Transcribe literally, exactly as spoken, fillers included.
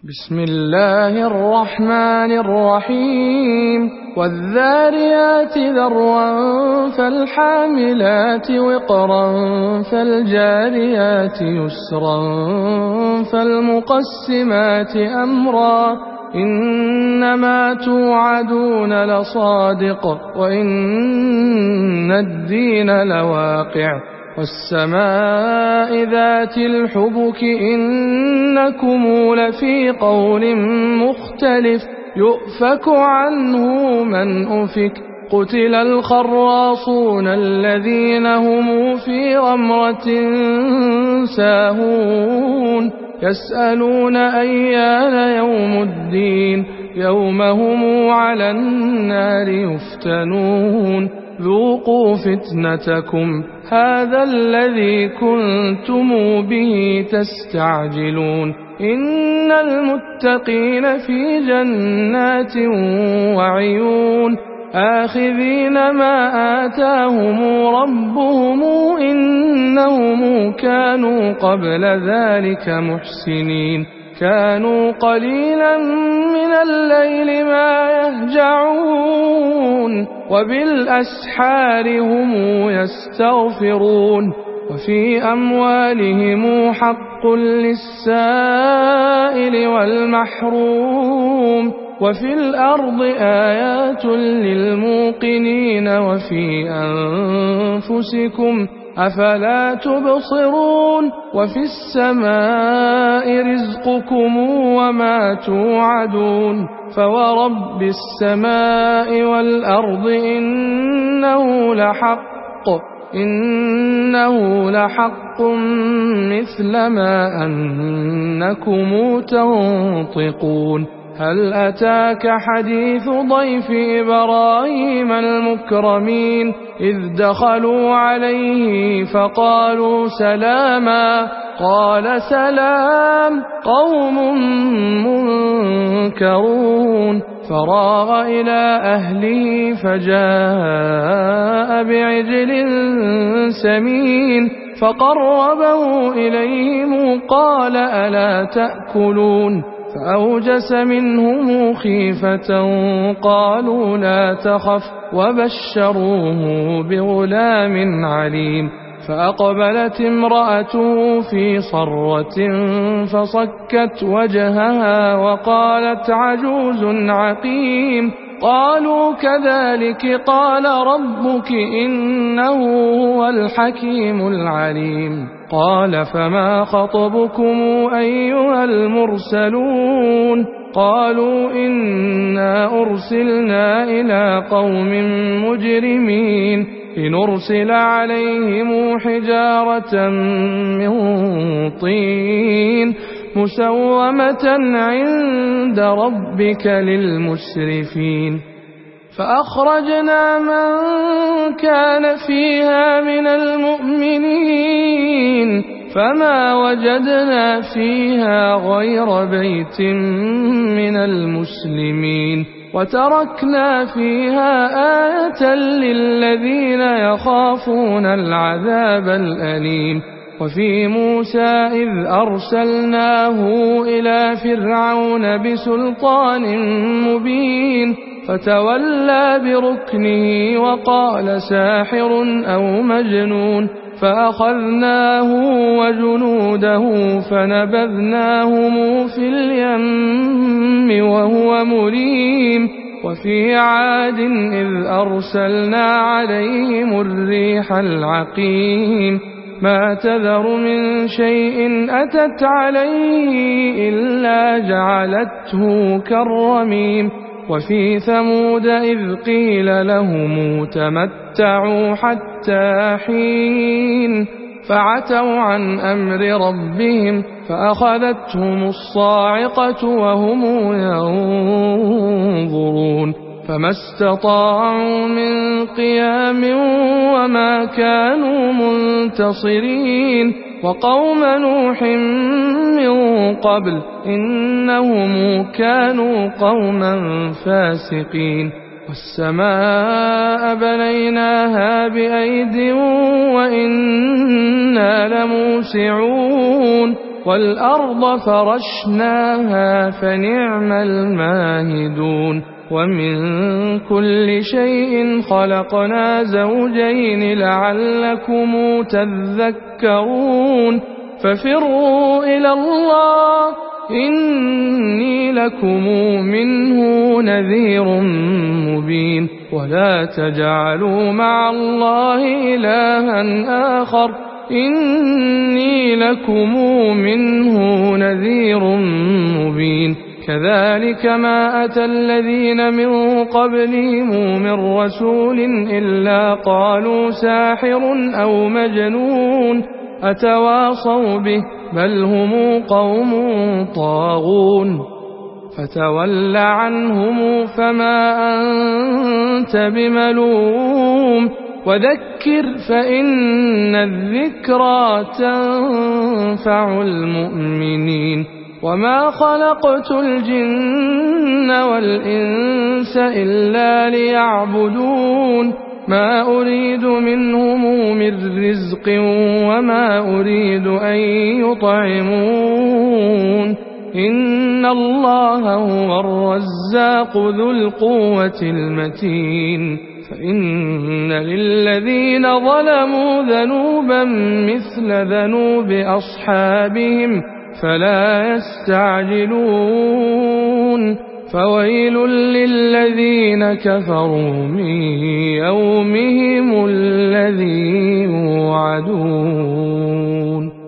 بسم الله الرحمن الرحيم والذاريات ذروا فالحاملات وقرا فالجاريات يسرا فالمقسمات أمرا إنما توعدون لصادق وإن الدين لواقع والسماء ذات الحبك إنكم لفي قول مختلف يؤفك عنه من أفك قتل الخراصون الذين هم في غمرة ساهون يسألون أيان يوم الدين يوم هم على النار يفتنون ذوقوا فتنتكم هذا الذي كنتم به تستعجلون إن المتقين في جنات وعيون آخذين ما آتاهم ربهم إنهم كانوا قبل ذلك محسنين كانوا قليلا من الليل ما يهجعون وبالأسحار هم يستغفرون وفي أموالهم حق للسائل والمحروم وفي الأرض آيات للموقنين وفي أنفسكم أفلا تبصرون وفي السماء رزقكم وما توعدون فورب السماء والأرض إنه لحق إنه لحق مثل ما أنكم تنطقون هل أتاك حديث ضيف إبراهيم المكرمين إذ دخلوا عليه فقالوا سلاما قال سلام قوم منكرون فراغ إلى أهله فجاء بعجل سمين فقربه إليهم قال ألا تأكلون فأوجس منهم خيفة قالوا لا تخف وبشروه بغلام عليم فأقبلت امرأته في صرة فصكت وجهها وقالت عجوز عقيم قالوا كذلك قال ربك إنه هو الحكيم العليم قال فما خطبكم أيها المرسلون قالوا إنا أرسلنا إلى قوم مجرمين لنرسل عليهم حجارة من طين مسومة عند ربك للمسرفين فأخرجنا من كان فيها من المؤمنين فما وجدنا فيها غير بيت من المسلمين وتركنا فيها آية للذين يخافون العذاب الأليم وفي موسى إذ أرسلناه إلى فرعون بسلطان مبين فتولى بركنه وقال ساحر أو مجنون فأخذناه وجنوده فنبذناهم في اليم وهو مريم وفي عاد إذ أرسلنا عليهم الريح العقيم ما تذر من شيء أتت عليه إلا جعلته كالرميم وفي ثمود إذ قيل لهم تمتعوا حتى حين فعتوا عن أمر ربهم فأخذتهم الصاعقة وهم ينظرون فما استطاعوا من قيام وما كانوا منتصرين وقوم نوح من قبل إنهم كانوا قوما فاسقين والسماء بنيناها بأيد وإنا لموسعون والأرض فرشناها فنعم الماهدون ومن كل شيء خلقنا زوجين لعلكم تذكرون ففروا إلى الله إني لكم منه نذير مبين ولا تجعلوا مع الله إلها آخر إني لكم منه نذير مبين كذلك ما أتى الذين من قبلهم من رسول إلا قالوا ساحر أو مجنون أتواصوا به بل هم قوم طاغون فتول عنهم فما أنت بملوم وذكر فإن الذكرى تنفع المؤمنين وما خلقت الجن والإنس إلا ليعبدون ما أريد منهم من رزق وما أريد أن يطعمون إن الله هو الرزاق ذو القوة المتين فإن للذين ظلموا ذنوبا مثل ذنوب أصحابهم فلا يستعجلون فويل للذين كفروا من يومهم الذي يوعدون.